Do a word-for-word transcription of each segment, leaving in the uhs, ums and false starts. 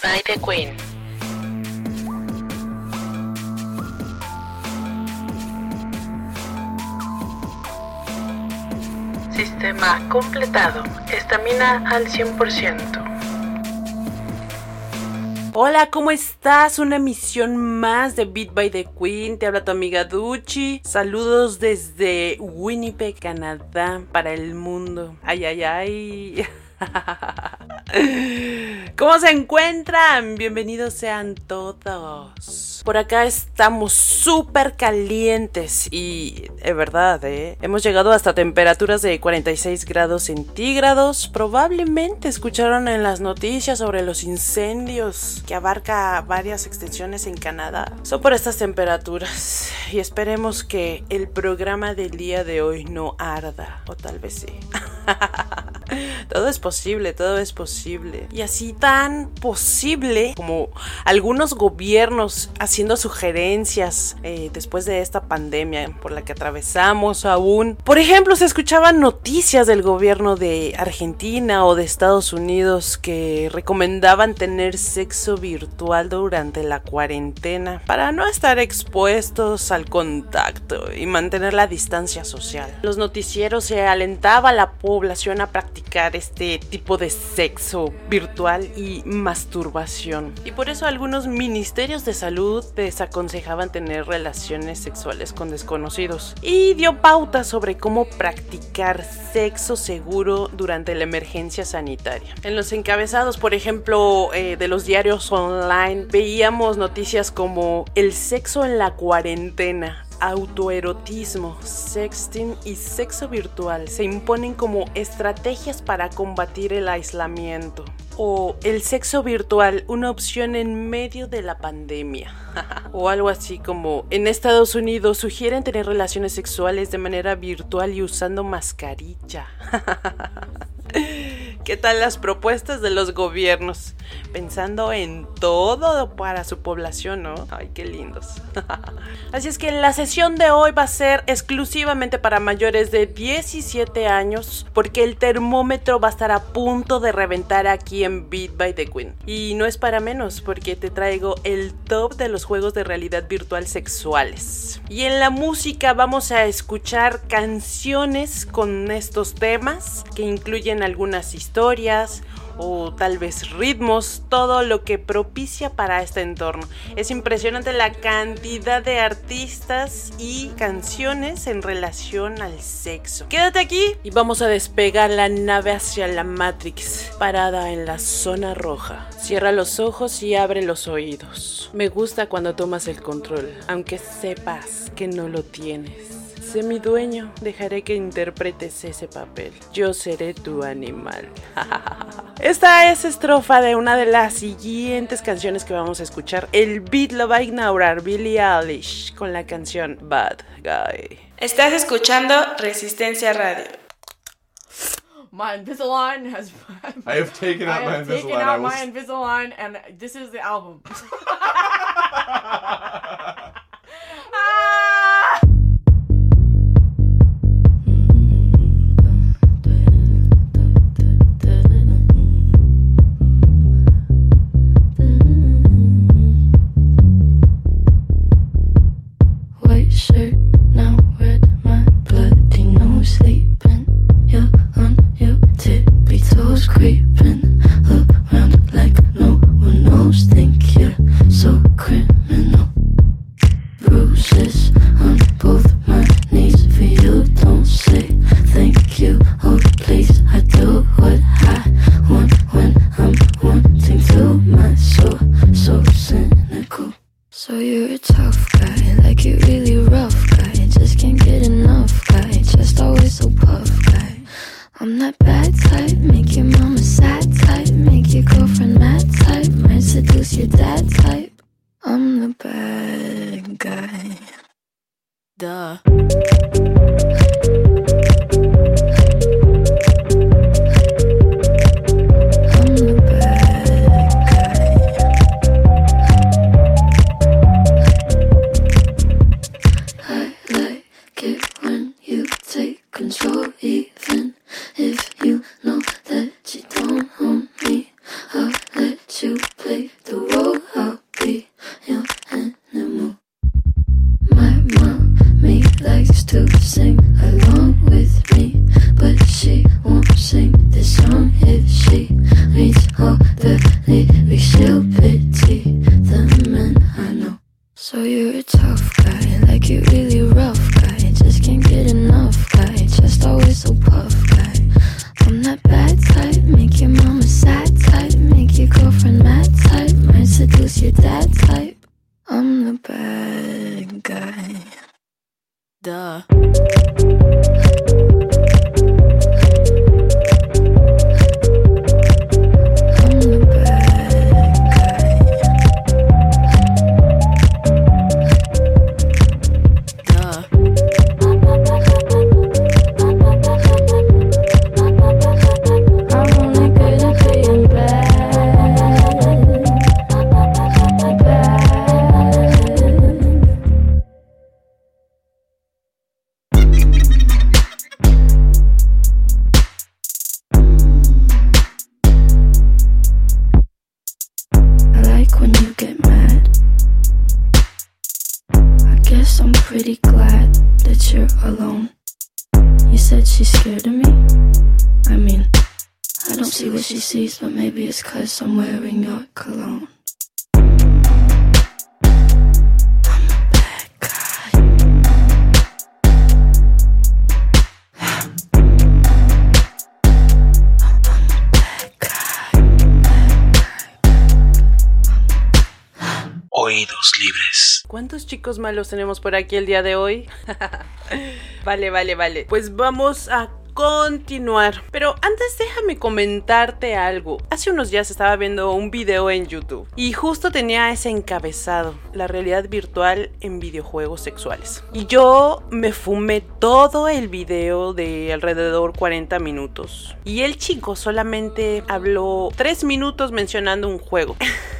by the Queen. Sistema completado. Estamina al cien por ciento. Hola, ¿cómo estás? Una emisión más de Beat by the Queen. Te habla tu amiga Duchi. Saludos desde Winnipeg, Canadá, para el mundo. Ay, ay, ay. ¿Cómo se encuentran? Bienvenidos sean todos. Por acá estamos súper calientes y es verdad, ¿eh? Hemos llegado hasta temperaturas de cuarenta y seis grados centígrados. Probablemente escucharon en las noticias sobre los incendios que abarca varias extensiones en Canadá. Son por estas temperaturas y esperemos que el programa del día de hoy no arda, o tal vez sí. Todo es posible, todo es posible. Y así tan posible como algunos gobiernos haciendo sugerencias eh, después de esta pandemia por la que atravesamos aún. Por ejemplo, se escuchaban noticias del gobierno de Argentina o de Estados Unidos que recomendaban tener sexo virtual durante la cuarentena para no estar expuestos al contacto y mantener la distancia social. Los noticieros se alentaba a la población a practicar este tipo de sexo virtual y masturbación. Y por eso algunos ministerios de salud desaconsejaban tener relaciones sexuales con desconocidos. Y dio pautas sobre cómo practicar sexo seguro durante la emergencia sanitaria. En los encabezados, por ejemplo, eh, de los diarios online, veíamos noticias como el sexo en la cuarentena, autoerotismo, sexting y sexo virtual se imponen como estrategias para combatir el aislamiento. O el sexo virtual, una opción en medio de la pandemia. O algo así como en Estados Unidos sugieren tener relaciones sexuales de manera virtual y usando mascarilla. ¿Qué tal las propuestas de los gobiernos? Pensando en todo para su población, ¿no? Ay, qué lindos. Así es que la sesión de hoy va a ser exclusivamente para mayores de diecisiete años, porque el termómetro va a estar a punto de reventar aquí en Beat by the Queen. Y no es para menos, porque te traigo el top de los juegos de realidad virtual sexuales. Y en la música vamos a escuchar canciones con estos temas, que incluyen algunas historias o tal vez ritmos, todo lo que propicia para este entorno. Es impresionante la cantidad de artistas y canciones en relación al sexo. Quédate aquí y vamos a despegar la nave hacia la Matrix, parada en la zona roja. Cierra los ojos y abre los oídos. Me gusta cuando tomas el control, aunque sepas que no lo tienes. Sé mi dueño, dejaré que interpretes ese papel. Yo seré tu animal. Esta es estrofa de una de las siguientes canciones que vamos a escuchar. El beat lo va a inaugurar Billie Eilish con la canción Bad Guy. Estás escuchando Resistencia Radio. My Invisalign has. I have taken out I my have Invisalign. taken out I was... my Invisalign, and this is the album. Shirt, now red, my bloody nose sleeping. You're on your tippy toes, creeping around like no one knows. Think you're so criminal. Bruises on both my knees for you. Don't say thank you. Oh please, I do what I want when I'm wanting to. My soul, so cynical. So you're a tough guy, like you really rough guy. Just can't get enough guy, just always so puff guy. I'm that bad type, make your mama sad type, make your girlfriend mad type, might seduce your dad type. I'm the bad guy. Duh. Control, even if you know that you don't own me. I'll let you play sing this song if she reads all the lyrics. She'll pity the men I know. So you're a tough guy, like you really rough guy. Just can't get enough guy, just always so puff guy. I'm that bad type, make your mama sad type, make your girlfriend mad type, might seduce your dad type. I'm the bad guy. Duh. Pretty glad that you're alone. You said she's scared of me? I mean, I don't see what she sees, but maybe it's 'cause I'm wearing your cologne. Oídos libres. ¿Cuántos chicos malos tenemos por aquí el día de hoy? Vale, vale, vale. Pues vamos a continuar. Pero antes déjame comentarte algo. Hace unos días estaba viendo un video en YouTube y justo tenía ese encabezado: la realidad virtual en videojuegos sexuales. Y yo me fumé todo el video de alrededor cuarenta minutos. Y el chico solamente habló tres minutos mencionando un juego.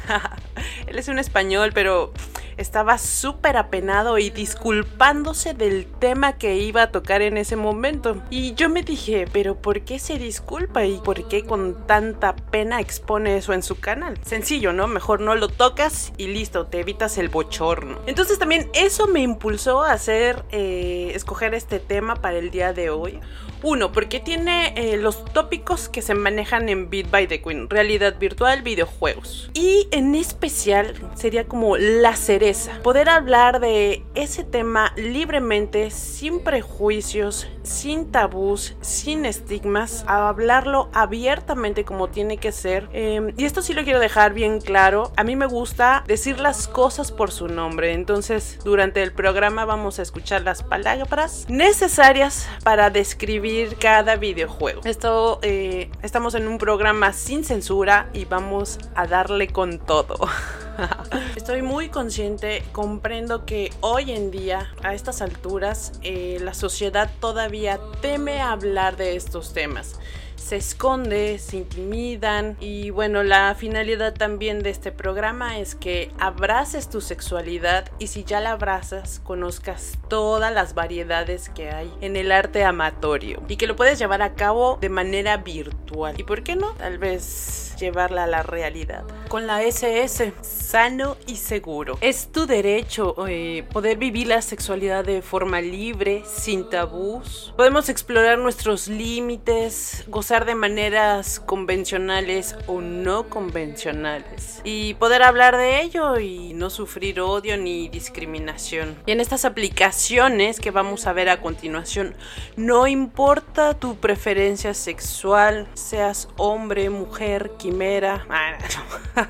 Él es un español, pero estaba súper apenado y disculpándose del tema que iba a tocar en ese momento. Y yo me dije, pero ¿por qué se disculpa? ¿Y por qué con tanta pena expone eso en su canal? Sencillo, ¿no? Mejor no lo tocas y listo, te evitas el bochorno. Entonces también eso me impulsó a hacer, eh, escoger este tema para el día de hoy. Uno, porque tiene eh, los tópicos que se manejan en Beat by the Queen: realidad virtual, videojuegos. Y en especial sería como la cereza: poder hablar de ese tema libremente, sin prejuicios, sin tabús, sin estigmas, a hablarlo abiertamente como tiene que ser. Eh, y esto sí lo quiero dejar bien claro: a mí me gusta decir las cosas por su nombre. Entonces, durante el programa vamos a escuchar las palabras necesarias para describir cada videojuego. Esto, eh, estamos en un programa sin censura y vamos a darle con todo. Estoy muy consciente, comprendo que hoy en día, a estas alturas, eh, la sociedad todavía teme hablar de estos temas. Se esconde, se intimidan y bueno, la finalidad también de este programa es que abraces tu sexualidad y si ya la abrazas, conozcas todas las variedades que hay en el arte amatorio y que lo puedes llevar a cabo de manera virtual. ¿Y por qué no? Tal vez llevarla a la realidad. Con la ese ese, sano y seguro. Es tu derecho eh, poder vivir la sexualidad de forma libre, sin tabús. Podemos explorar nuestros límites, gozar de maneras convencionales o no convencionales y poder hablar de ello y no sufrir odio ni discriminación. Y en estas aplicaciones que vamos a ver a continuación, no importa tu preferencia sexual, seas hombre, mujer, quimera, ah, no.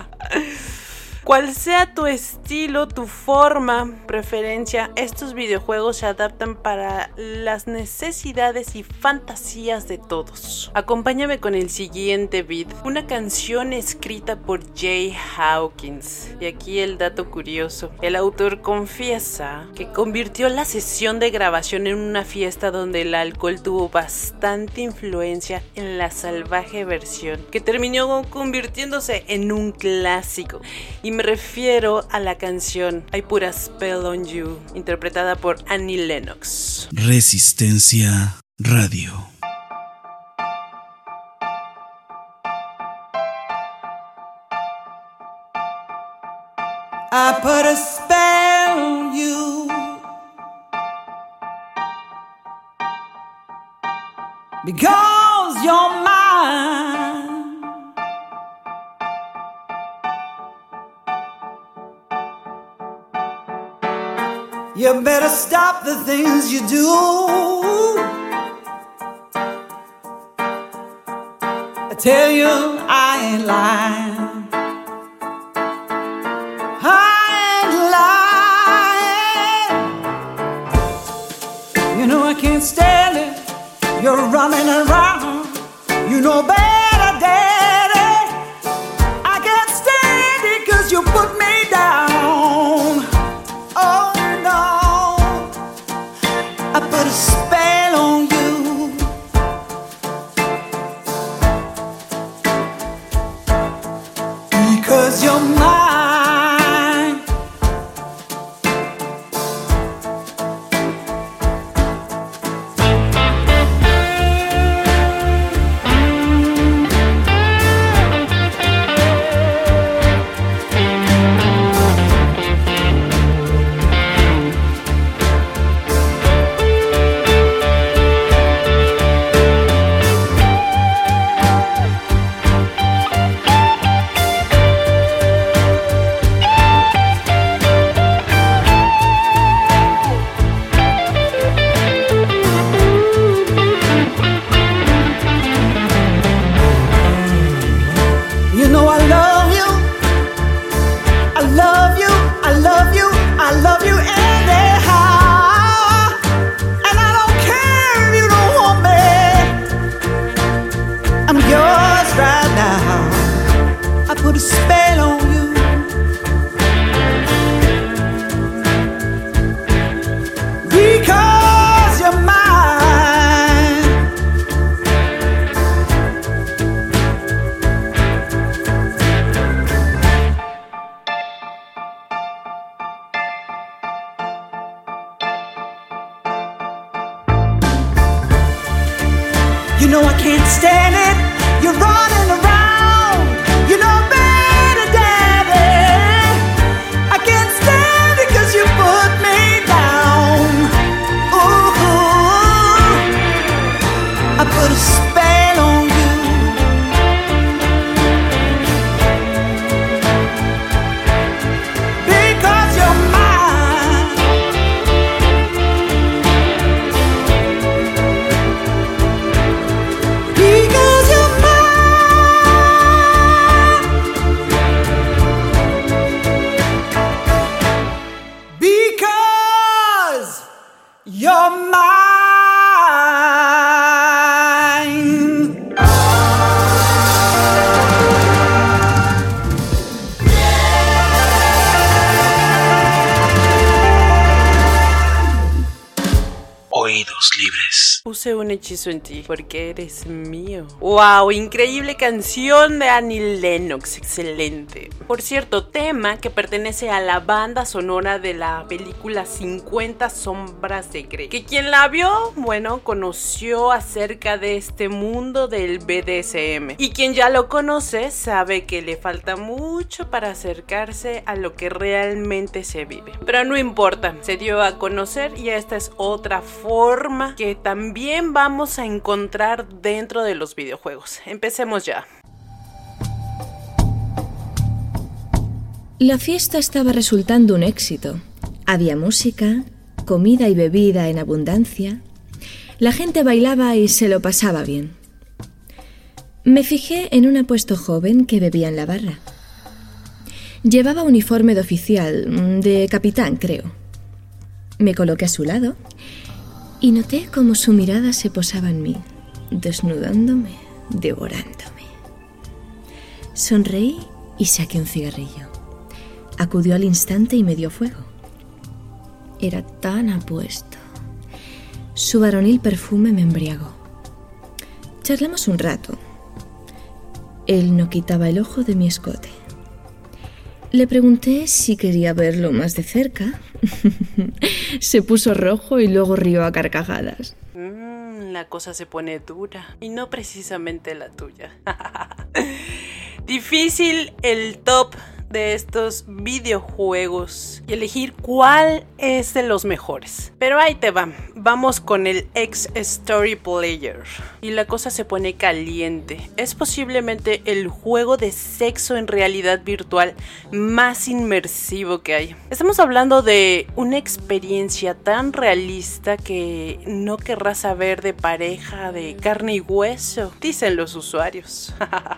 Cual sea tu estilo, tu forma, preferencia, estos videojuegos se adaptan para las necesidades y fantasías de todos. Acompáñame con el siguiente beat, una canción escrita por Jay Hawkins. Y aquí el dato curioso: el autor confiesa que convirtió la sesión de grabación en una fiesta donde el alcohol tuvo bastante influencia en la salvaje versión, que terminó convirtiéndose en un clásico. Y me refiero a la canción I Put a Spell on You, interpretada por Annie Lennox. Resistencia Radio. I put a spell on you, because because you're mine. You better stop the things you do. I tell you I ain't lying. I ain't lying. You know I can't stand it. You're running around. You know better, Daddy. I can't stand it 'cause you put me down. Oh no, I put a spell on you. Because you're mine. You know I love you, I love you, I love you, I love you anyhow. And I don't care if you don't want me, I'm yours right now. I put a spell on you. Because you're mine. You know I can't stand it. You're running around. You know better, Daddy. I can't stand it 'cause you put me down. Ooh, I put a spell on you. Because you're mine. Because you're mine. Because you're mine. Oídos libres. Puse un hechizo en ti porque eres mío. ¡Wow! Increíble canción de Annie Lennox. Excelente. Por cierto, tema que pertenece a la banda sonora de la película cincuenta sombras de Grey. Que quien la vio, bueno, conoció acerca de este mundo del B D S M. Y quien ya lo conoce sabe que le falta mucho para acercarse a lo que realmente se vive. Pero no importa, se dio a conocer y esta es otra forma que también vamos a encontrar dentro de los videojuegos. Empecemos ya. La fiesta estaba resultando un éxito. Había música, comida y bebida en abundancia. La gente bailaba y se lo pasaba bien. Me fijé en un apuesto joven que bebía en la barra. Llevaba uniforme de oficial, de capitán, creo. Me coloqué a su lado y noté cómo su mirada se posaba en mí, desnudándome, devorándome. Sonreí y saqué un cigarrillo. Acudió al instante y me dio fuego. Era tan apuesto. Su varonil perfume me embriagó. Charlamos un rato. Él no quitaba el ojo de mi escote. Le pregunté si quería verlo más de cerca. Se puso rojo y luego rió a carcajadas. Mm, la cosa se pone dura. Y no precisamente la tuya. Difícil el top de estos videojuegos y elegir cuál es de los mejores. Pero ahí te va, vamos con el X Story Player. Y la cosa se pone caliente. Es posiblemente el juego de sexo en realidad virtual más inmersivo que hay. Estamos hablando de una experiencia tan realista que no querrás saber de pareja de carne y hueso, dicen los usuarios.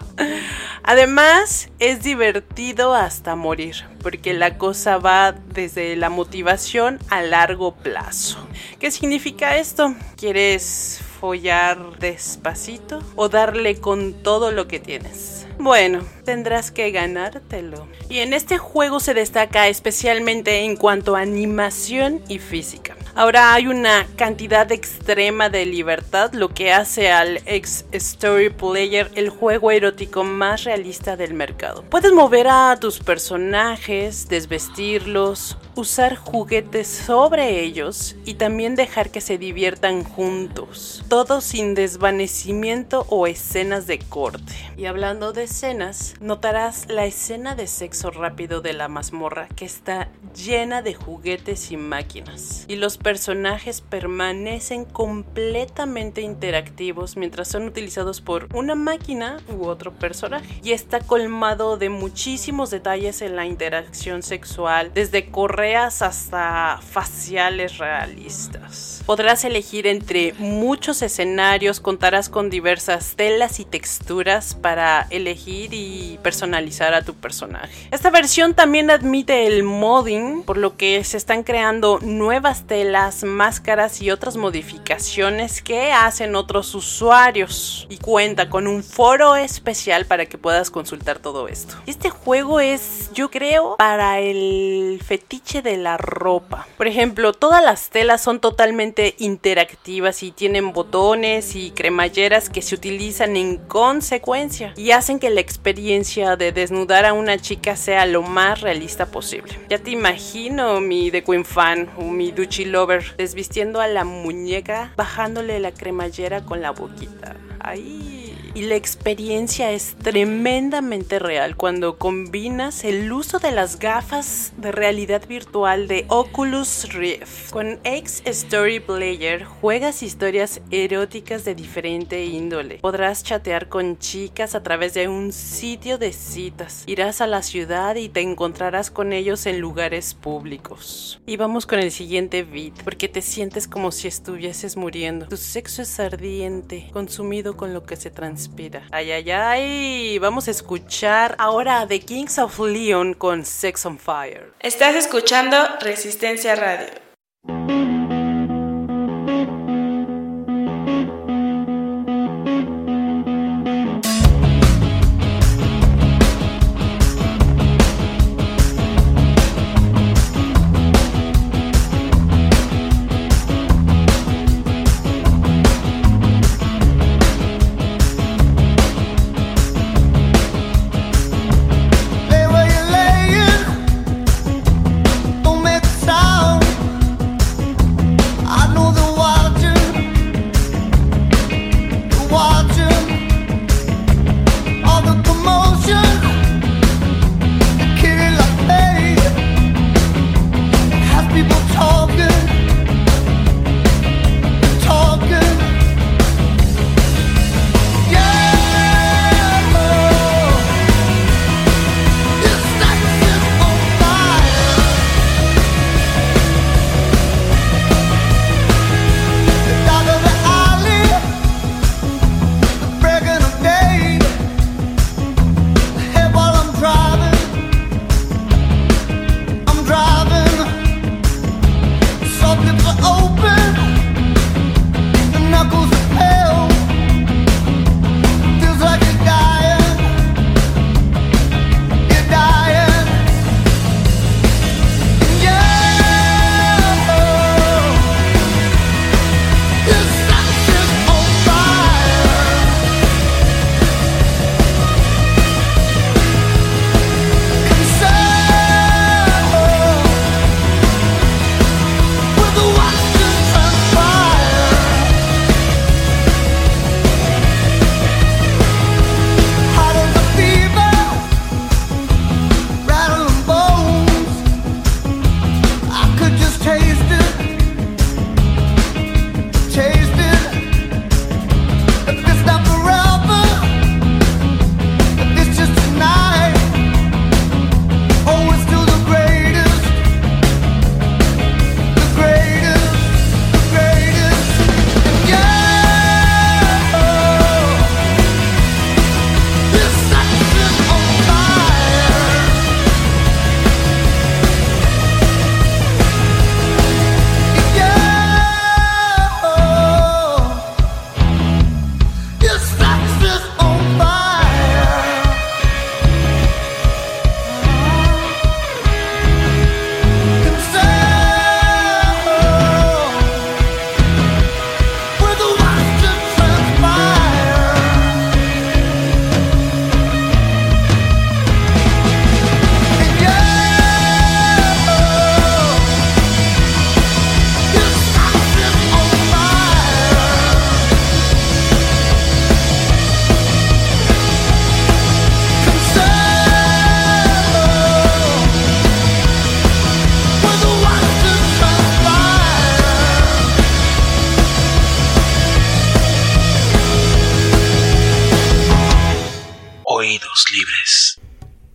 Además, es divertido hasta morir, porque la cosa va desde la motivación a largo plazo. ¿Qué significa esto? ¿Quieres follar despacito o darle con todo lo que tienes? Bueno, tendrás que ganártelo. Y en este juego se destaca especialmente en cuanto a animación y física. Ahora hay una cantidad extrema de libertad, lo que hace al X Story Player el juego erótico más realista del mercado. Puedes mover a tus personajes, desvestirlos, usar juguetes sobre ellos y también dejar que se diviertan juntos, todo sin desvanecimiento o escenas de corte. Y hablando de escenas, notarás la escena de sexo rápido de la mazmorra, que está llena de juguetes y máquinas, y los personajes permanecen completamente interactivos mientras son utilizados por una máquina u otro personaje, y está colmado de muchísimos detalles en la interacción sexual, desde correas hasta faciales realistas. Podrás elegir entre muchos escenarios, contarás con diversas telas y texturas para elegir y personalizar a tu personaje. Esta versión también admite el modding, por lo que se están creando nuevas telas, máscaras y otras modificaciones que hacen otros usuarios, y cuenta con un foro especial para que puedas consultar todo esto. Este juego es, yo creo, para el fetiche de la ropa. Por ejemplo, todas las telas son totalmente interactivas y tienen botones y cremalleras que se utilizan en consecuencia y hacen que la experiencia de desnudar a una chica sea lo más realista posible. Ya te imagino mi The Queen fan o mi Duchi Lover desvistiendo a la muñeca, bajándole la cremallera con la boquita. Ahí. Y la experiencia es tremendamente real cuando combinas el uso de las gafas de realidad virtual de Oculus Rift. Con X Story Player juegas historias eróticas de diferente índole. Podrás chatear con chicas a través de un sitio de citas. Irás a la ciudad y te encontrarás con ellos en lugares públicos. Y vamos con el siguiente beat, porque te sientes como si estuvieses muriendo. Tu sexo es ardiente, consumido con lo que se transpira. Ay, ay, ay. Vamos a escuchar ahora a The Kings of Leon con Sex on Fire. Estás escuchando Resistencia Radio. Lay where you're laying, don't make a sound.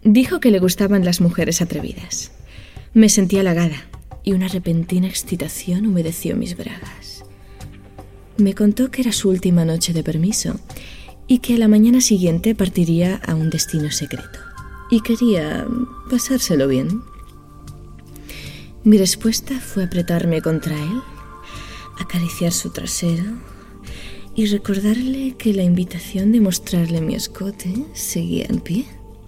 Dijo que le gustaban las mujeres atrevidas. Me sentí halagada y una repentina excitación humedeció mis bragas. Me contó que era su última noche de permiso y que a la mañana siguiente partiría a un destino secreto. Y quería pasárselo bien. Mi respuesta fue apretarme contra él, acariciar su trasero y recordarle que la invitación de mostrarle mi escote seguía en pie.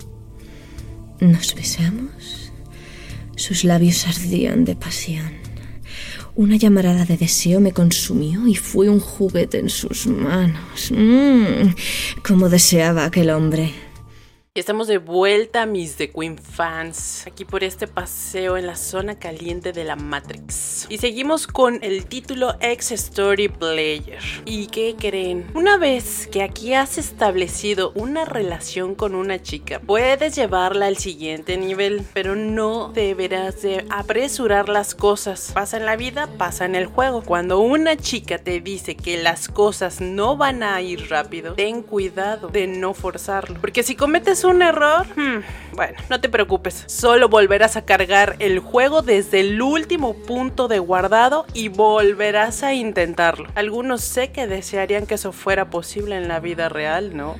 Nos besamos. Sus labios ardían de pasión. Una llamarada de deseo me consumió y fui un juguete en sus manos. ¡Mmm! Cómo deseaba aquel hombre. Y estamos de vuelta, mis The Queen fans, aquí por este paseo en la zona caliente de la Matrix. Y seguimos con el título Ex Story Player. ¿Y qué creen? Una vez que aquí has establecido una relación con una chica, puedes llevarla al siguiente nivel, pero no deberás de apresurar las cosas. Pasa en la vida, pasa en el juego. Cuando una chica te dice que las cosas no van a ir rápido, ten cuidado de no forzarlo, porque si cometes un error, hmm, bueno, no te preocupes, solo volverás a cargar el juego desde el último punto de guardado y volverás a intentarlo. Algunos sé que desearían que eso fuera posible en la vida real, ¿no?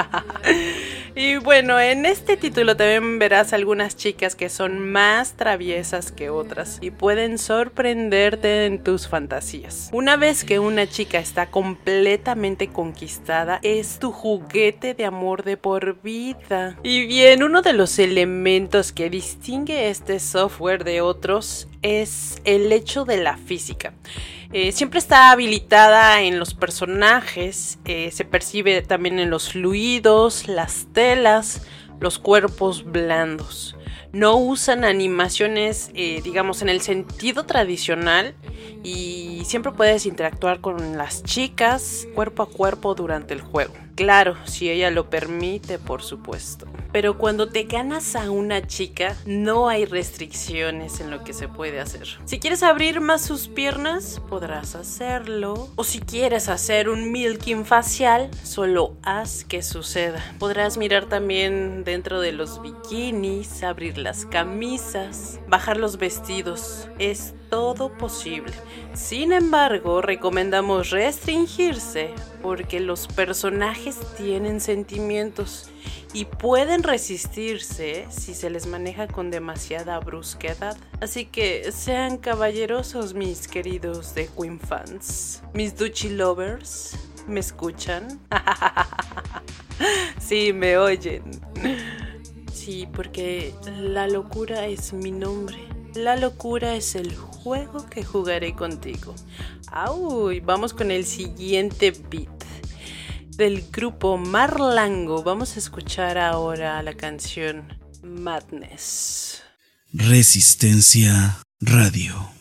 Y bueno, en este título también verás algunas chicas que son más traviesas que otras y pueden sorprenderte en tus fantasías. Una vez que una chica está completamente conquistada, es tu juguete de amor de por vida. Y bien, uno de los elementos que distingue este software de otros es el hecho de la física. Eh, siempre está habilitada en los personajes, eh, se percibe también en los fluidos, las telas, los cuerpos blandos. No usan animaciones, eh, digamos, en el sentido tradicional y siempre puedes interactuar con las chicas cuerpo a cuerpo durante el juego. Claro, si ella lo permite, por supuesto. Pero cuando te ganas a una chica, no hay restricciones en lo que se puede hacer. Si quieres abrir más sus piernas, podrás hacerlo. O si quieres hacer un milking facial, solo haz que suceda. Podrás mirar también dentro de los bikinis, abrir las camisas, bajar los vestidos. Es todo posible. Sin embargo, recomendamos restringirse porque los personajes tienen sentimientos y pueden resistirse si se les maneja con demasiada brusquedad. Así que sean caballerosos, mis queridos The Queen fans. Mis Duchy lovers, ¿me escuchan? Sí, me oyen. Sí, porque la locura es mi nombre. La locura es el juego que jugaré contigo. ¡Ay! Vamos con el siguiente beat del grupo Marlango. Vamos a escuchar ahora la canción Madness. Resistencia Radio.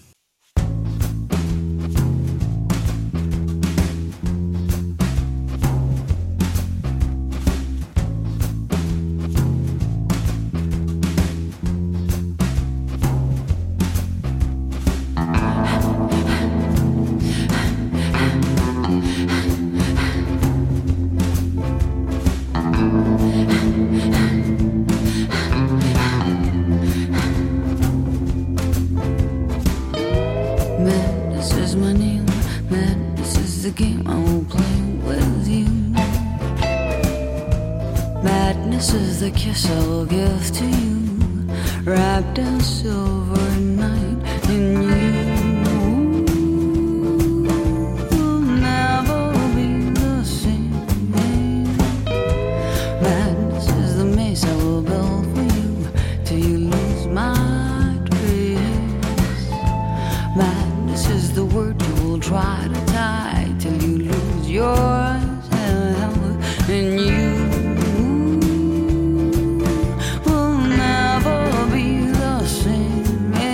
Madness is the kiss I'll give to you, wrapped in silver night, and you will never be the same. Madness is the maze I will build for you till you lose my trace. Madness is the word you will try to tie till you lose yours, and you will never be the same.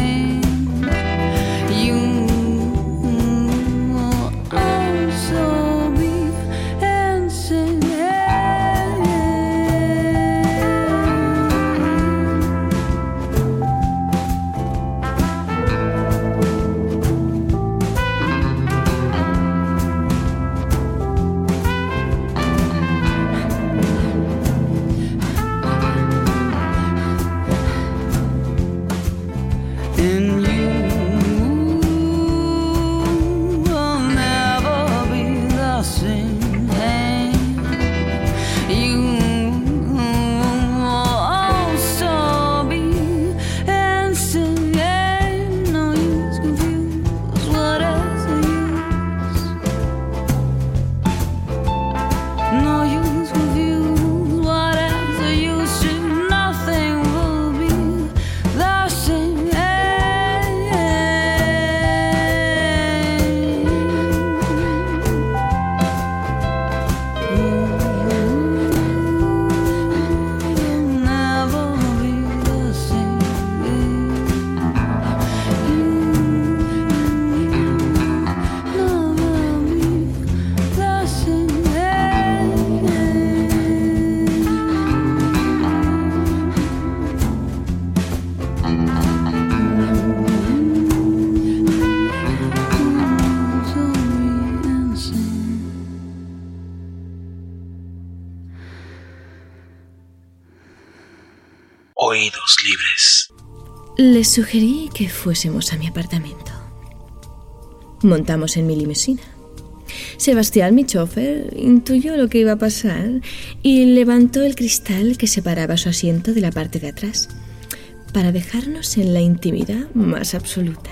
Oídos libres. Les sugerí que fuésemos a mi apartamento. Montamos en mi limusina. Sebastián, mi chofer, intuyó lo que iba a pasar y levantó el cristal que separaba su asiento de la parte de atrás para dejarnos en la intimidad más absoluta.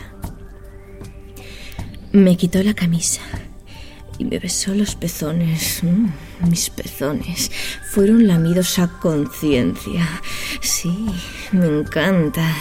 Me quitó la camisa y me besó los pezones. Mm, mis pezones fueron lamidos a conciencia. Sí, me encanta.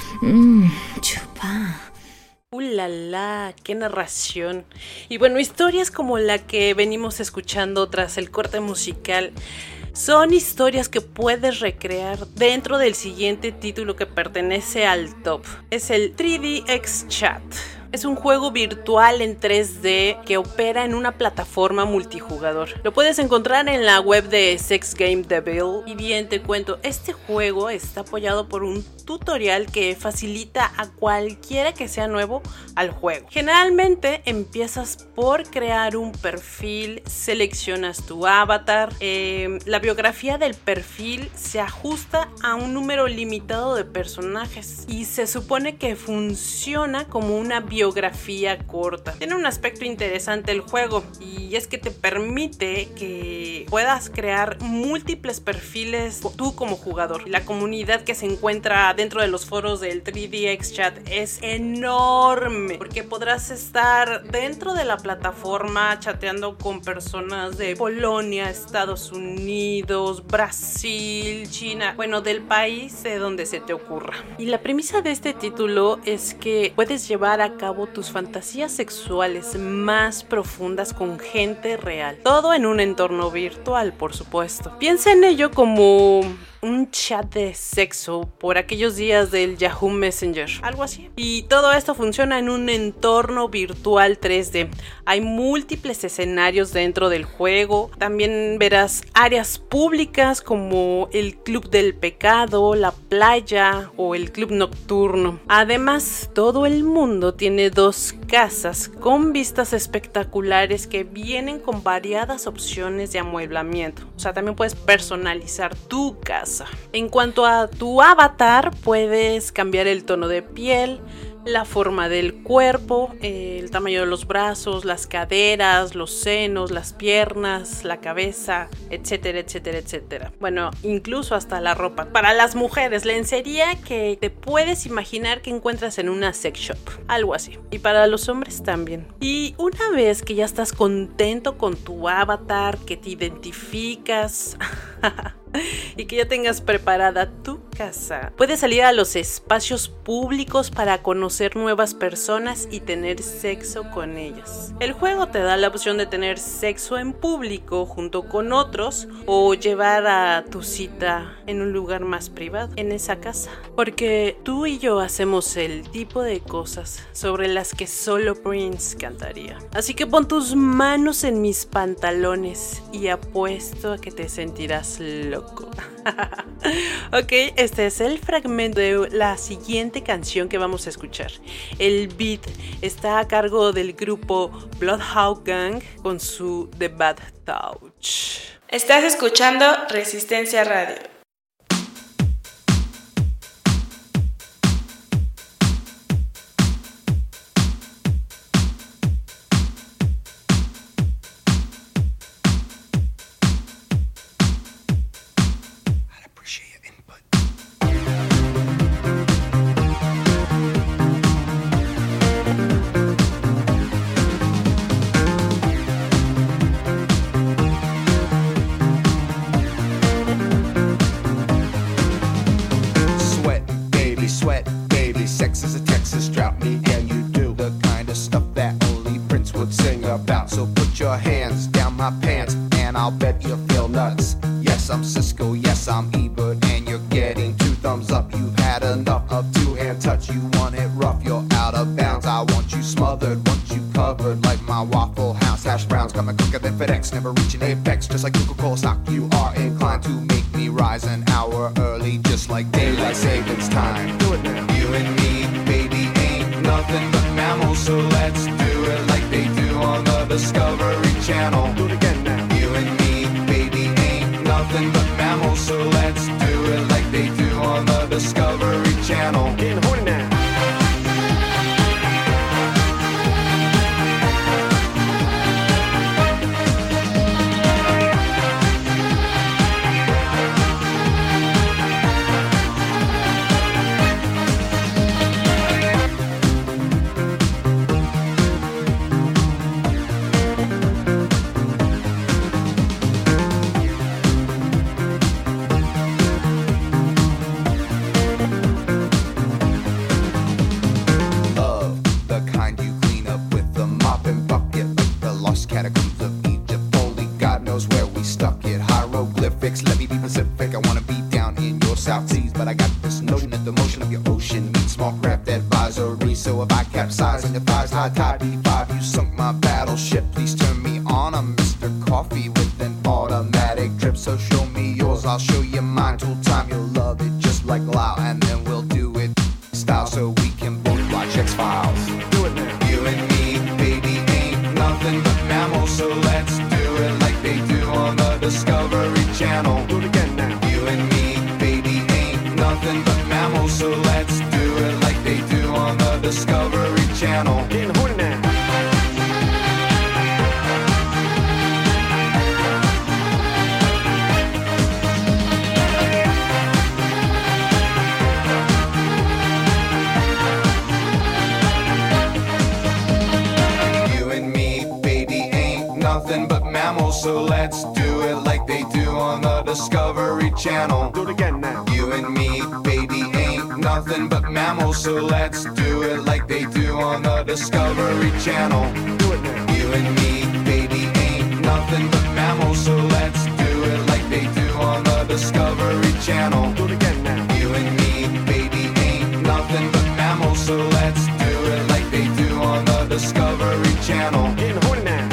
Mm, chupa. ¡Uh, la, la! ¡Qué narración! Y bueno, historias como la que venimos escuchando tras el corte musical son historias que puedes recrear dentro del siguiente título que pertenece al top. Es el tres D X Chat. Es un juego virtual en tres D que opera en una plataforma multijugador. Lo puedes encontrar en la web de Sex Game Devil. Y bien, te cuento, este juego está apoyado por un tutorial que facilita a cualquiera que sea nuevo al juego. Generalmente empiezas por crear un perfil, seleccionas tu avatar, eh, la biografía del perfil se ajusta a un número limitado de personajes y se supone que funciona como una biografía biografía corta. Tiene un aspecto interesante el juego y es que te permite que puedas crear múltiples perfiles tú como jugador. La comunidad que se encuentra dentro de los foros del tres D X Chat es enorme porque podrás estar dentro de la plataforma chateando con personas de Polonia, Estados Unidos, Brasil, China, bueno, del país de donde se te ocurra. Y la premisa de este título es que puedes llevar a cabo tus fantasías sexuales más profundas con gente real. Todo en un entorno virtual, por supuesto. Piensa en ello como un chat de sexo por aquellos días del Yahoo Messenger, algo así. Y todo esto funciona en un entorno virtual tres D. Hay múltiples escenarios dentro del juego. También verás áreas públicas como el Club del Pecado, la playa o el club nocturno. Además, todo el mundo tiene dos casas con vistas espectaculares que vienen con variadas opciones de amueblamiento. O sea, también puedes personalizar tu casa. En cuanto a tu avatar, puedes cambiar el tono de piel, la forma del cuerpo, el tamaño de los brazos, las caderas, los senos, las piernas, la cabeza, etcétera, etcétera, etcétera. Bueno, incluso hasta la ropa. Para las mujeres, lencería que te puedes imaginar que encuentras en una sex shop, algo así. Y para los hombres también. Y una vez que ya estás contento con tu avatar, que te identificas y que ya tengas preparada tu casa, puedes salir a los espacios públicos para conocer nuevas personas y tener sexo con ellas. El juego te da la opción de tener sexo en público junto con otros o llevar a tu cita en un lugar más privado, en esa casa. Porque tú y yo hacemos el tipo de cosas sobre las que solo Prince cantaría. Así que pon tus manos en mis pantalones y apuesto a que te sentirás loco. Ok, este es el fragmento de la siguiente canción que vamos a escuchar. El beat está a cargo del grupo Bloodhound Gang con su The Bad Touch. Estás escuchando Resistencia Radio. stuck at hieroglyphics. Let me be Pacific, I wanna be down in your South Seas, but I got this notion that the motion of your ocean meets small craft advisory. So if I capsize on your thighs, high tide B five, you sunk my battleship. Please turn me on, I'm Mister Coffee with an automatic drip. So show me yours, I'll show you mine. Tool time, you'll love it just like Lao, and then we'll do it style so we can both watch X-Files. Do it now. You and me, baby, ain't nothing but mammals, so let's do it like they do on the Discovery Channel. Do it again now. You and me, baby, ain't nothing but mammals, so let's do it like they do on the Discovery Channel. Getting horny now. Nothing but mammals, so let's do it like they do on the Discovery Channel. Do it again now. You and me, baby, ain't nothing but mammals, so let's do it like they do on the Discovery Channel. Do it now. You and me, baby, ain't nothing but mammals, so let's do it like they do on the Discovery Channel. Do it again now. You and me, baby, ain't nothing but mammals, so let's do it like they do on the Discovery Channel. Getting horny now.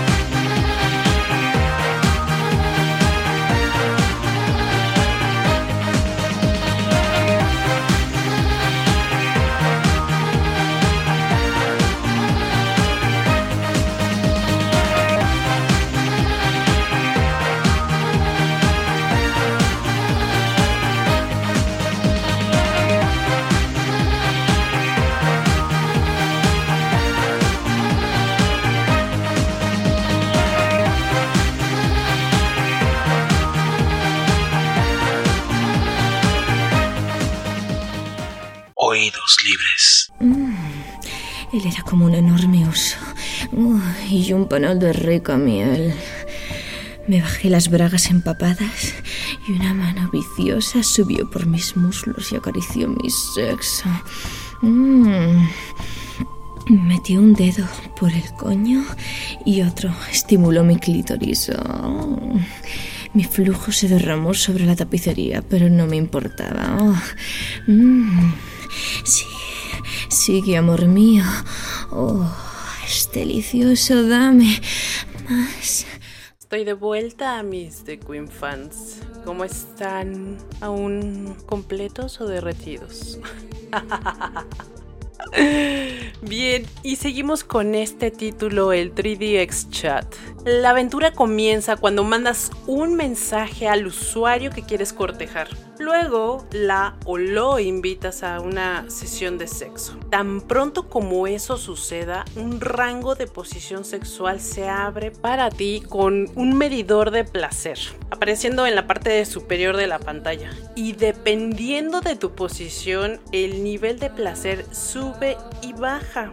Oídos libres. Mm, él era como un enorme oso. Uh, y un panal de rica miel. Me bajé las bragas empapadas y una mano viciosa subió por mis muslos y acarició mi sexo. Mm. Metió un dedo por el coño y otro estimuló mi clítoris. Oh. Mi flujo se derramó sobre la tapicería, pero no me importaba. Oh. Mm. Sigue, sigue, amor mío. Oh, es delicioso, dame más. Estoy de vuelta, mis The Queen fans. ¿Cómo están? ¿Aún completos o derretidos? Bien, y seguimos con este título, el tres D X Chat. La aventura comienza cuando mandas un mensaje al usuario que quieres cortejar. Luego la o lo invitas a una sesión de sexo. Tan pronto como eso suceda, un rango de posición sexual se abre para ti con un medidor de placer, apareciendo en la parte superior de la pantalla. Y dependiendo de tu posición, el nivel de placer sube y baja.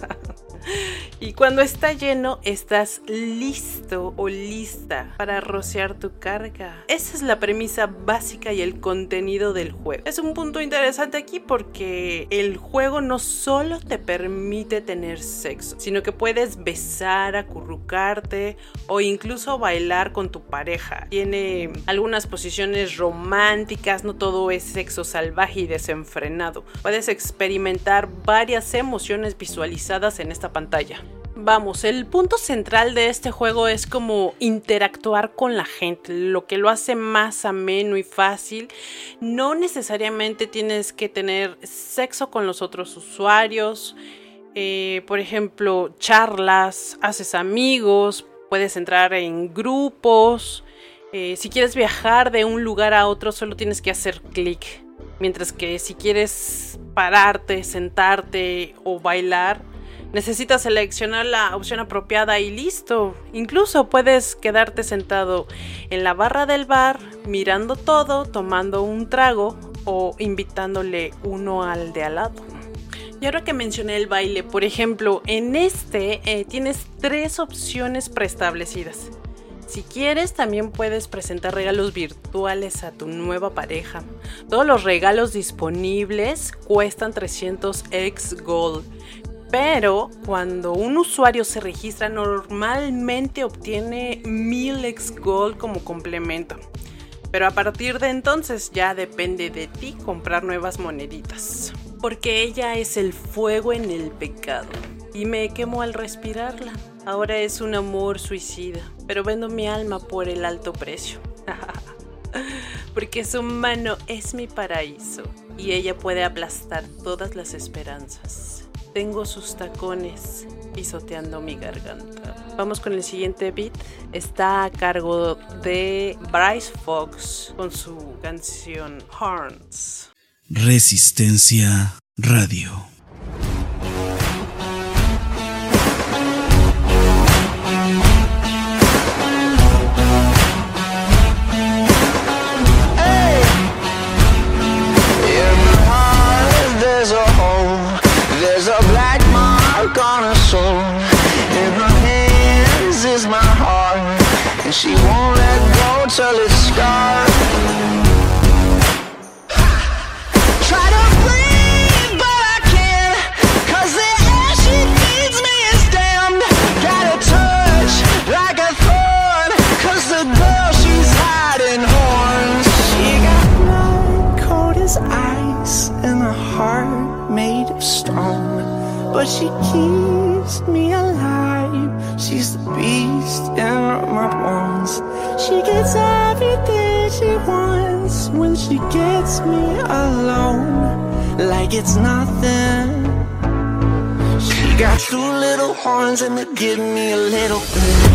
Y cuando está lleno, estás listo o lista para rociar tu carga. Esa es la premisa básica y el contenido del juego. Es un punto interesante aquí porque el juego no solo te permite tener sexo, sino que puedes besar, acurrucarte o incluso bailar con tu pareja. Tiene algunas posiciones románticas, no todo es sexo salvaje y desenfrenado. Puedes experimentar varias emociones visualizadas en esta pantalla. Vamos, el punto central de este juego es como interactuar con la gente, lo que lo hace más ameno y fácil. No necesariamente tienes que tener sexo con los otros usuarios. Eh, por ejemplo, charlas, haces amigos, puedes entrar en grupos. Eh, si quieres viajar de un lugar a otro, solo tienes que hacer clic. Mientras que si quieres pararte, sentarte o bailar, necesitas seleccionar la opción apropiada y listo. Incluso puedes quedarte sentado en la barra del bar, mirando todo, tomando un trago o invitándole uno al de al lado. Y ahora que mencioné el baile, por ejemplo, en este eh, tienes tres opciones preestablecidas. Si quieres, también puedes presentar regalos virtuales a tu nueva pareja. Todos los regalos disponibles cuestan trescientos X Gold. Pero cuando un usuario se registra, normalmente obtiene mil X Gold como complemento. Pero a partir de entonces ya depende de ti comprar nuevas moneditas. Porque ella es el fuego en el pecado. Y me quemo al respirarla. Ahora es un amor suicida. Pero vendo mi alma por el alto precio. Porque su mano es mi paraíso. Y ella puede aplastar todas las esperanzas. Tengo sus tacones pisoteando mi garganta. Vamos con el siguiente beat. Está a cargo de Bryce Fox con su canción Horns. Resistencia Radio. On her soul, in her hands is my heart, and she won't let go till it's scarred. Try to breathe, but I can't, 'cause the air she feeds me is damned. Got a touch like a thorn, 'cause the girl she's hiding horns. She got blood cold as ice and a heart made of stone, but she keeps me alive. She's the beast in my bones. She gets everything she wants when she gets me alone, like it's nothing. She got two little horns and they give me a little bit.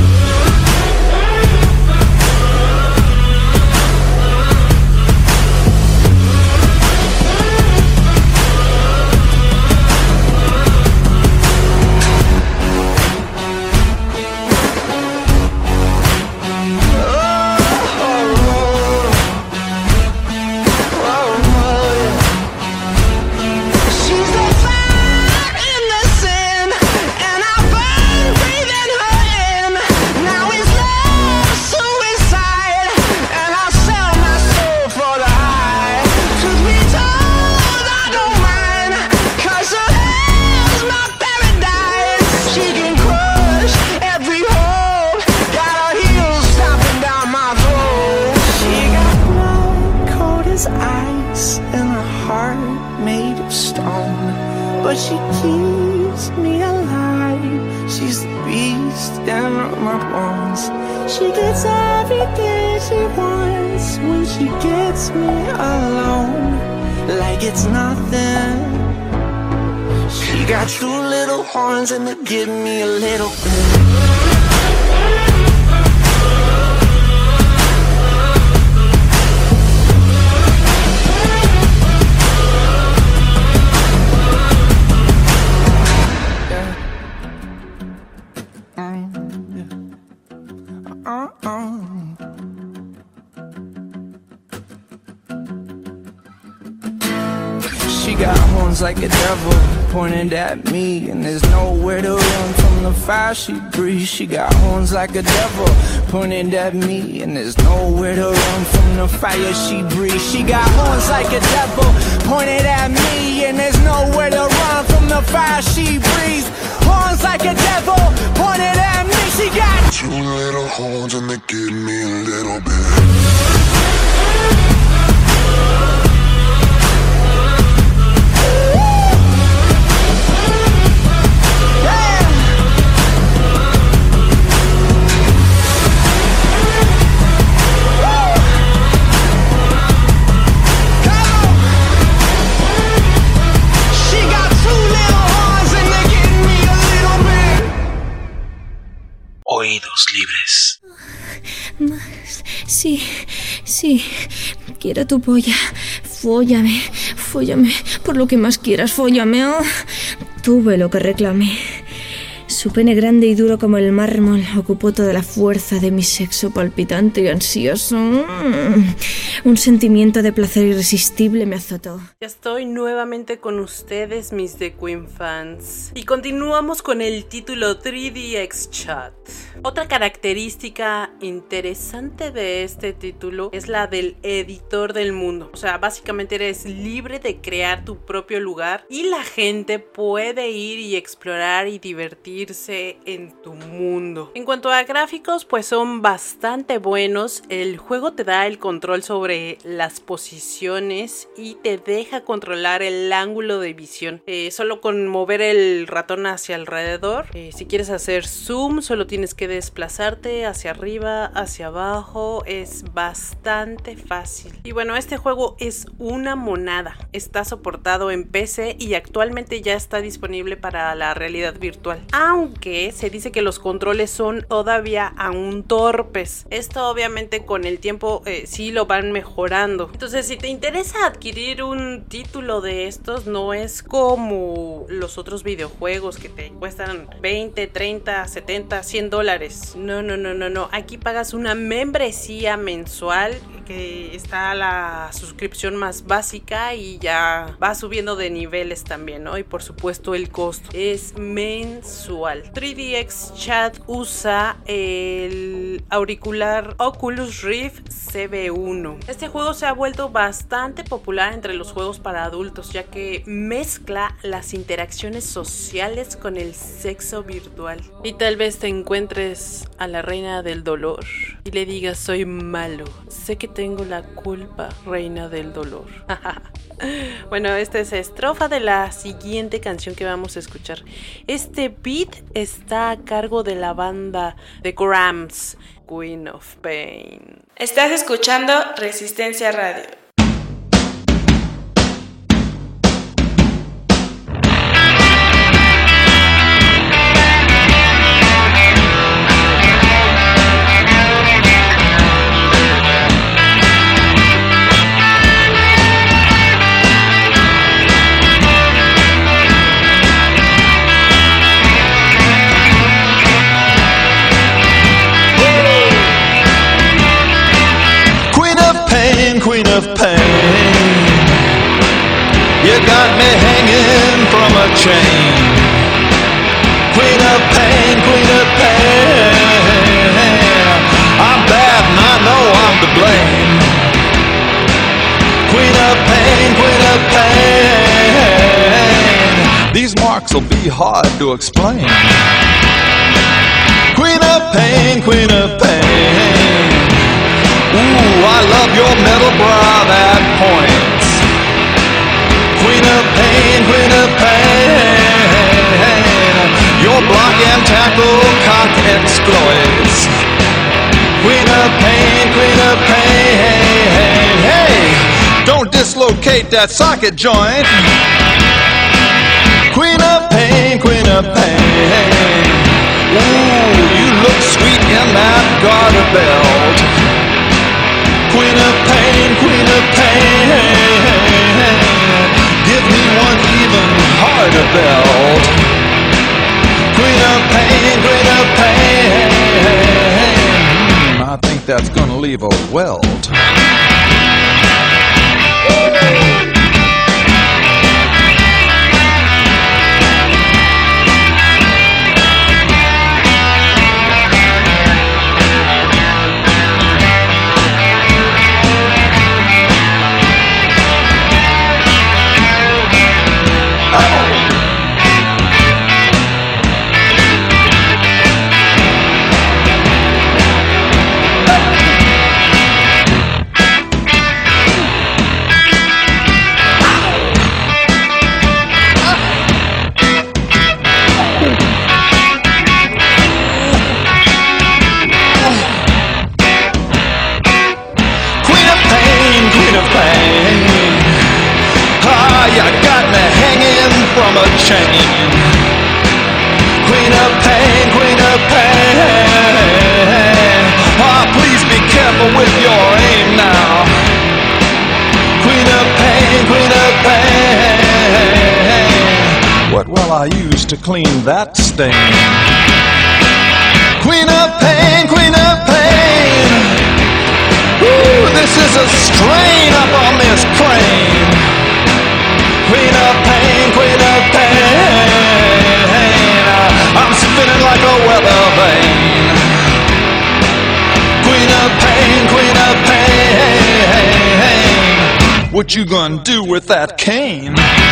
And they give me a little bit. Like a devil pointed at me, and there's nowhere to run from the fire she breathes. She got horns like a devil pointed at me, and there's nowhere to run from the fire she breathes. She got horns like a devil pointed at me, and there's nowhere to run from the fire she breathes. Horns like a devil pointed at me. She got two little horns and they give me a little bit. Oídos libres. Sí, sí, quiero tu polla. Fóllame, fóllame, por lo que más quieras, fóllame. Oh, tuve lo que reclamé. Su pene grande y duro como el mármol ocupó toda la fuerza de mi sexo palpitante y ansioso. Mm. Un sentimiento de placer irresistible me azotó. Ya estoy nuevamente con ustedes, mis The Queen fans. Y continuamos con el título tres D X Chat. Otra característica interesante de este título es la del editor del mundo. O sea, básicamente eres libre de crear tu propio lugar y la gente puede ir y explorar y divertirse en tu mundo. En cuanto a gráficos, pues son bastante buenos. El juego te da el control sobre las posiciones y te deja controlar el ángulo de visión. Eh, solo con mover el ratón hacia alrededor. Eh, si quieres hacer zoom, solo tienes que desplazarte hacia arriba, hacia abajo. Es bastante fácil. Y bueno, este juego es una monada. Está soportado en P C y actualmente ya está disponible para la realidad virtual. Aunque se dice que los controles son todavía aún torpes. Esto obviamente con el tiempo eh, sí lo van mejorando. Entonces, si te interesa adquirir un título de estos, no es como los otros videojuegos que te cuestan veinte, treinta, setenta, cien dólares. No, no, no, no, no. Aquí pagas una membresía mensual, que está la suscripción más básica y ya va subiendo de niveles también, ¿no? Y por supuesto el costo es mensual. tres D X Chat usa el auricular Oculus Rift C B uno. Este juego se ha vuelto bastante popular entre los juegos para adultos, ya que mezcla las interacciones sociales con el sexo virtual. Y tal vez te encuentres a la reina del dolor y le digas: soy malo, sé que tengo la culpa, reina del dolor. Bueno, esta es estrofa de la siguiente canción que vamos a escuchar. Este beat está a cargo de la banda The Grams, Queen of Pain. Estás escuchando Resistencia Radio. Queen of pain, you got me hanging from a chain. Queen of pain, queen of pain, I'm bad and I know I'm to blame. Queen of pain, queen of pain, these marks will be hard to explain. Queen of pain, queen of pain, ooh, I love your metal brow that points. Queen of pain, queen of pain, your block and tackle cock exploits. Queen of pain, queen of pain, hey, don't dislocate that socket joint. Queen of pain, queen of pain, ooh, you look sweet in that garter belt. Queen of pain, queen of pain, give me one even harder belt. Queen of pain, queen of pain, I think that's gonna leave a welt. I use to clean that stain. Queen of pain, queen of pain. Woo, this is a strain up on this crane. Queen of pain, queen of pain. I'm spinning like a weather vane. Queen of pain, queen of pain. What you gonna do with that cane?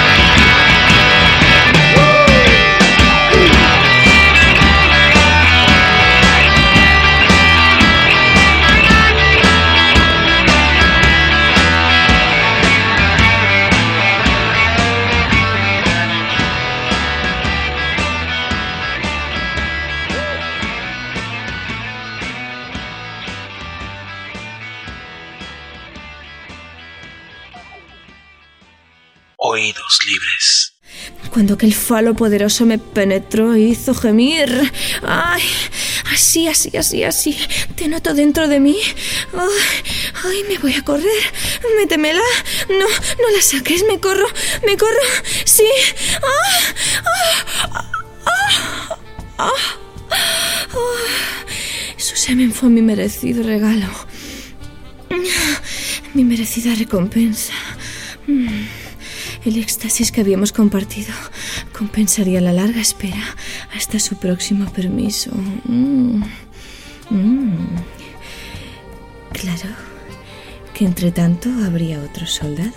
Oídos libres. Cuando aquel falo poderoso me penetró y hizo gemir. Ay, así, así, así, así. Te noto dentro de mí. Ay, ay, me voy a correr. Métemela. No, no la saques. Me corro, me corro. Sí. Ah, ah, ah, ah, ah. Su semen fue mi merecido regalo. Mi merecida recompensa. El éxtasis que habíamos compartido compensaría la larga espera hasta su próximo permiso. Mm. Mm. Claro que entre tanto habría otros soldados.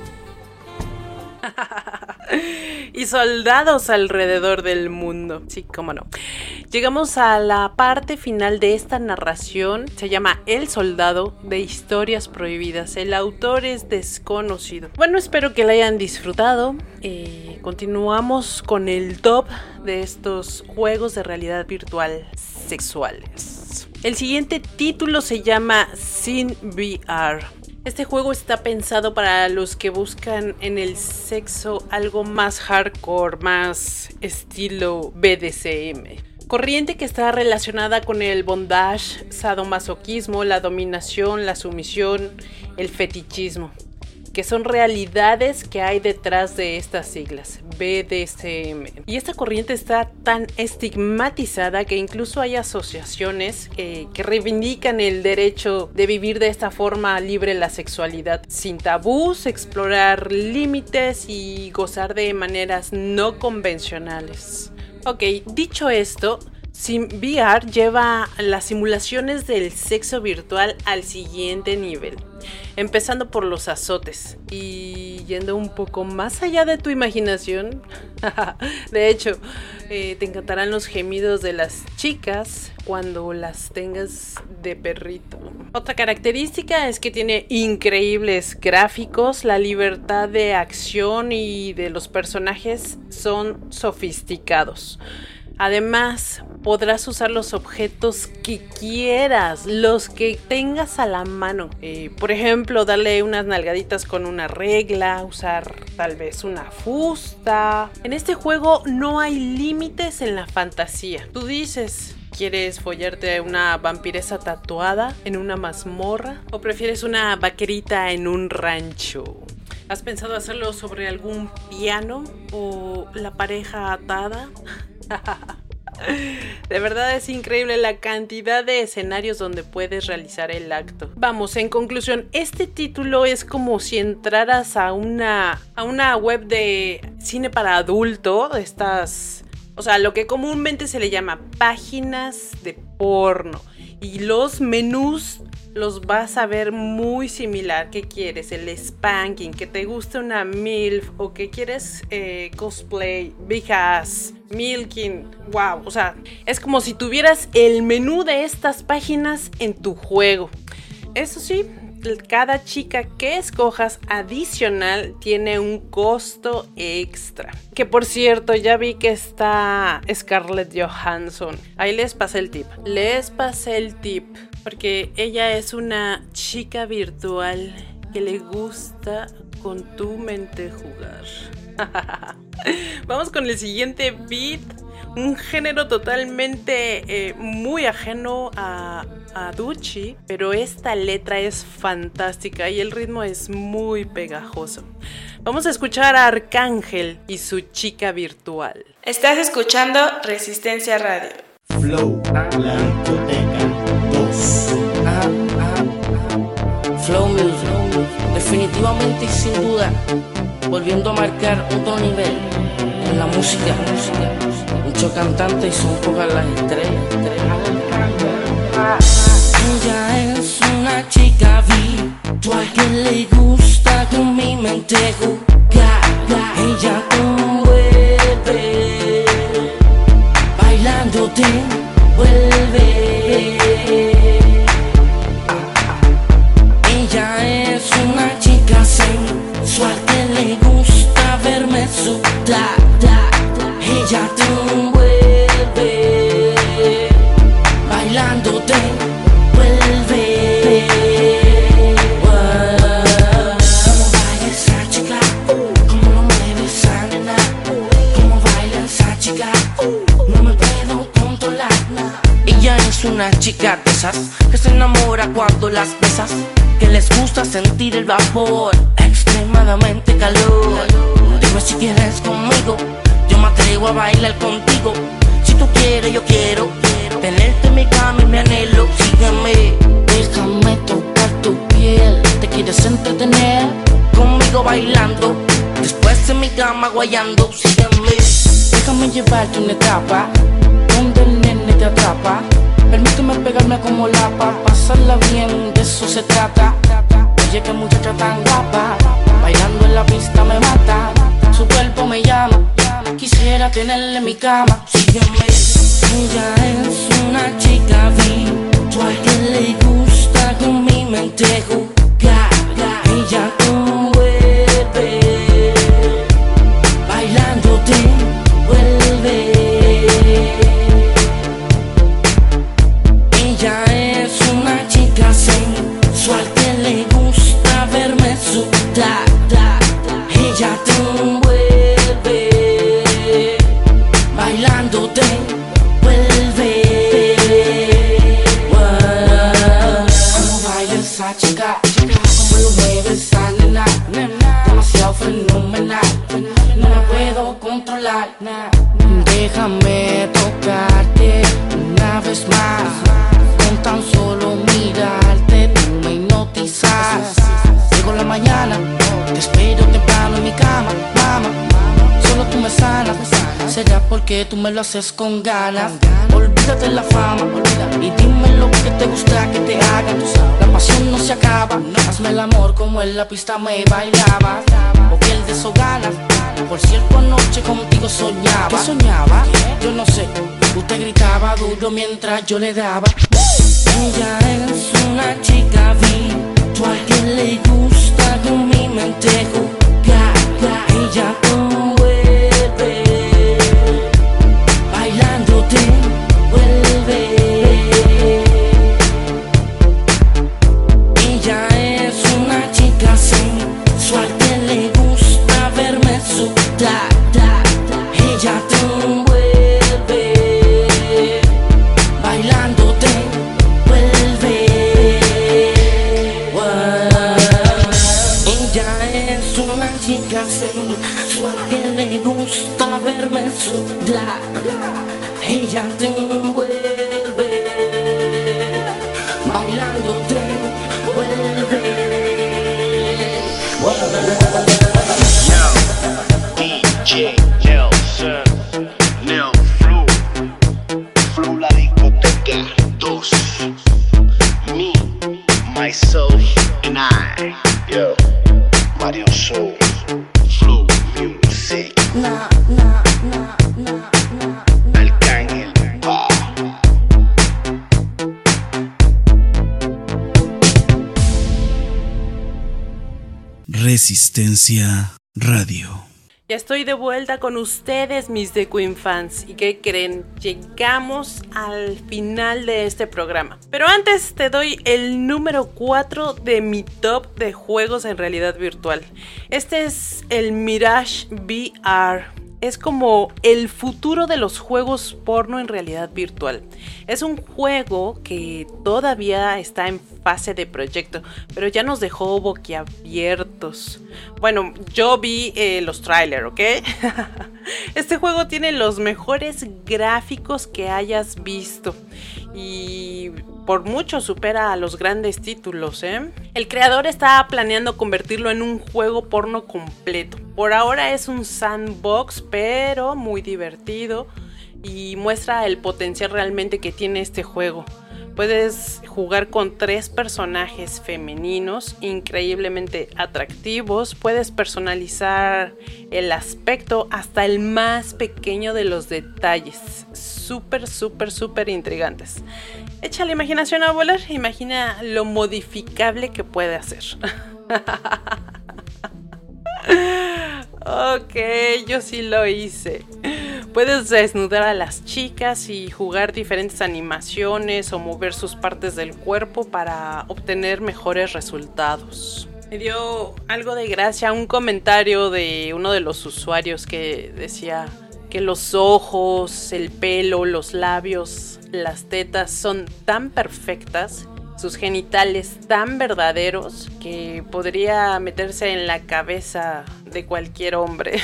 Y soldados alrededor del mundo. Sí, cómo no. Llegamos a la parte final de esta narración. Se llama El Soldado de Historias Prohibidas. El autor es desconocido. Bueno, espero que la hayan disfrutado. Eh, continuamos con el top de estos juegos de realidad virtual sexuales. El siguiente título se llama Sin V R. Este juego está pensado para los que buscan en el sexo algo más hardcore, más estilo B D S M. Corriente que está relacionada con el bondage, sadomasoquismo, la dominación, la sumisión, el fetichismo, que son realidades que hay detrás de estas siglas, B D S M. Y esta corriente está tan estigmatizada que incluso hay asociaciones eh, que reivindican el derecho de vivir de esta forma libre la sexualidad, sin tabús, explorar límites y gozar de maneras no convencionales. Ok, dicho esto, Sin V R lleva las simulaciones del sexo virtual al siguiente nivel, empezando por los azotes y yendo un poco más allá de tu imaginación. De hecho, eh, te encantarán los gemidos de las chicas cuando las tengas de perrito. Otra característica es que tiene increíbles gráficos, la libertad de acción y de los personajes son sofisticados. Además, podrás usar los objetos que quieras, los que tengas a la mano. Eh, por ejemplo, darle unas nalgaditas con una regla, usar tal vez una fusta. En este juego no hay límites en la fantasía. Tú dices, ¿quieres follarte a una vampiresa tatuada en una mazmorra? ¿O prefieres una vaquerita en un rancho? ¿Has pensado hacerlo sobre algún piano o la pareja atada? De verdad es increíble la cantidad de escenarios donde puedes realizar el acto. Vamos, en conclusión, este título es como si entraras a una, a una web de cine para adulto, estas, o sea, lo que comúnmente se le llama páginas de porno. Y los menús los vas a ver muy similar. ¿Qué quieres? El spanking, que te gusta una MILF o que quieres eh, cosplay, big ass, milking. Wow, o sea, es como si tuvieras el menú de estas páginas en tu juego. Eso sí, cada chica que escojas adicional tiene un costo extra. Que por cierto, ya vi que está Scarlett Johansson. Ahí les pasé el tip. Les pasé el tip. Porque ella es una chica virtual que le gusta con tu mente jugar. Vamos con el siguiente beat. un género totalmente eh, muy ajeno a, a Duchi, pero esta letra es fantástica y el ritmo es muy pegajoso. Vamos a escuchar a Arcángel y su chica virtual. Estás escuchando Resistencia Radio. Flow, la discoteca dos. Ajá, ajá, ajá. Flow Music, definitivamente y sin duda, volviendo a marcar otro nivel en la música. Muchos cantantes y son pocas las estrellas. Ella es una chica virtual que le gusta con mi mente jugar. Ella conmueve, bailando te vuelve. Ella es una chica sensual que le gusta verme sudar. Ella te envuelve, bailando te vuelve. Cómo baila esa chica, cómo lo mueve esa nena, cómo baila esa chica, no me puedo controlar. Ella es una chica de esas que se enamora cuando las besas, que les gusta sentir el vapor, extremadamente calor. Dime si quieres conmigo, yo me atrevo a bailar contigo. Si tú quieres, yo quiero tenerte en mi cama y me anhelo. Sígueme, déjame tocar tu piel. ¿Te quieres entretener? Conmigo bailando, después en mi cama guayando. Sígueme, déjame llevarte una etapa donde el nene te atrapa. Permíteme pegarme como lapa, pasarla bien, de eso se trata. Oye, que muchacha tan guapa, bailando en la pista me mata. Su cuerpo me llama, quisiera tenerla en mi cama. Sígueme. Ella es una chica virtual que le gusta con mi mente jugar. Ella conmueve, bailando te vuelve. Ella es una chica sensual que le gusta verme sudar. Ella te envuelve, bailando te vuelve. Cómo baila esa chica, cómo lo mueve esa nena, demasiado fenomenal, no me puedo controlar. Déjame tocarte una vez más, con tan solo mirarte tú me hipnotizas. Llego la mañana, te espero temprano en mi cama, mama. Solo tú me sanas, será porque tú me lo haces con ganas. Olvídate la fama y dime lo que te gusta que te hagan. La pasión no se acaba, hazme el amor como en la pista me bailaba. O que el de eso ganas, por cierto anoche contigo soñaba. ¿Qué soñaba? Yo no sé, usted gritaba duro mientras yo le daba. Ella es una chica virtual que le gusta con mi mente jugar. Ella conmueve, bailando te vuelve. Ella es una chica sensual que le gusta verme sudar. Ella te envuelve, bailando te vuelve. Ella es una chica sensual que le gusta verme sudar. Ella te envuelve, bailando te vuelve. Yo, D J Nelson, Nel Flow, Flow la discoteca dos. Me, myself and I. Yo, Mario Soul, Flow Music. Na, na, na, na, na. Arcángel, pa. Resistencia Radio. Ya estoy de vuelta con ustedes, mis The Queen fans. ¿Y qué creen? Llegamos al final de este programa. Pero antes te doy el número cuatro de mi top de juegos en realidad virtual. Este es el Mirage V R. es como el futuro de los juegos porno en realidad virtual. Es un juego que todavía está en fase de proyecto, pero ya nos dejó boquiabiertos. Bueno, yo vi eh, los trailers, ¿ok? Este juego tiene los mejores gráficos que hayas visto y por mucho supera a los grandes títulos, ¿eh? El creador está planeando convertirlo en un juego porno completo. Por ahora es un sandbox, pero muy divertido y muestra el potencial realmente que tiene este juego. Puedes jugar con tres personajes femeninos increíblemente atractivos. Puedes personalizar el aspecto hasta el más pequeño de los detalles. Súper, súper, súper intrigantes. Echa la imaginación a volar. Imagina lo modificable que puede hacer. Ok, yo sí lo hice. Puedes desnudar a las chicas y jugar diferentes animaciones o mover sus partes del cuerpo para obtener mejores resultados. Me dio algo de gracia un comentario de uno de los usuarios que decía que los ojos, el pelo, los labios, las tetas son tan perfectas, sus genitales tan verdaderos, que podría meterse en la cabeza de cualquier hombre.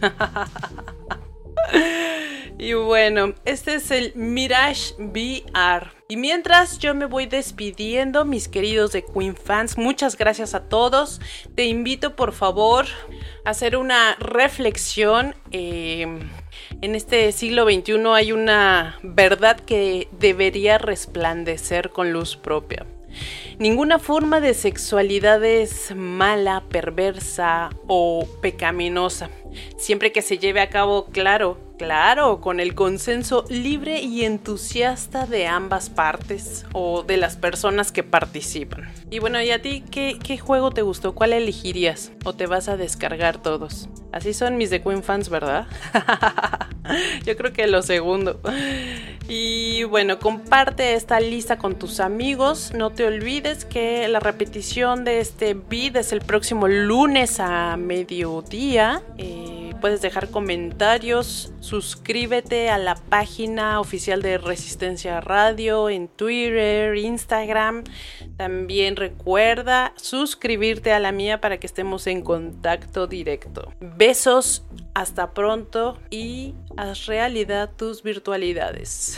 Y bueno, este es el Mirage V R. Y mientras yo me voy despidiendo, mis queridos de Queen fans, muchas gracias a todos. Te invito por favor a hacer una reflexión. Eh, en este siglo veintiuno hay una verdad que debería resplandecer con luz propia. Ninguna forma de sexualidad es mala, perversa o pecaminosa, siempre que se lleve a cabo, claro, claro, con el consenso libre y entusiasta de ambas partes o de las personas que participan. Y bueno, ¿y a ti qué, qué juego te gustó? ¿Cuál elegirías? ¿O te vas a descargar todos? Así son mis de Queen fans, ¿verdad? Yo creo que lo segundo. Y bueno, comparte esta lista con tus amigos. No te olvides que la repetición de este beat es el próximo lunes a mediodía. Eh, puedes dejar comentarios. Suscríbete a la página oficial de Resistencia Radio en Twitter, Instagram. También recuerda suscribirte a la mía para que estemos en contacto directo. Besos, hasta pronto y haz realidad tus virtualidades.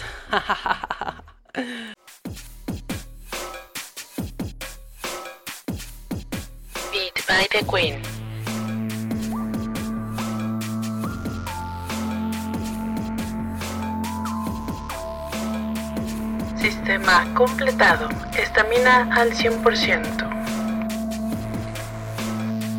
Beat by the Queen. Sistema completado. Estamina al cien por ciento.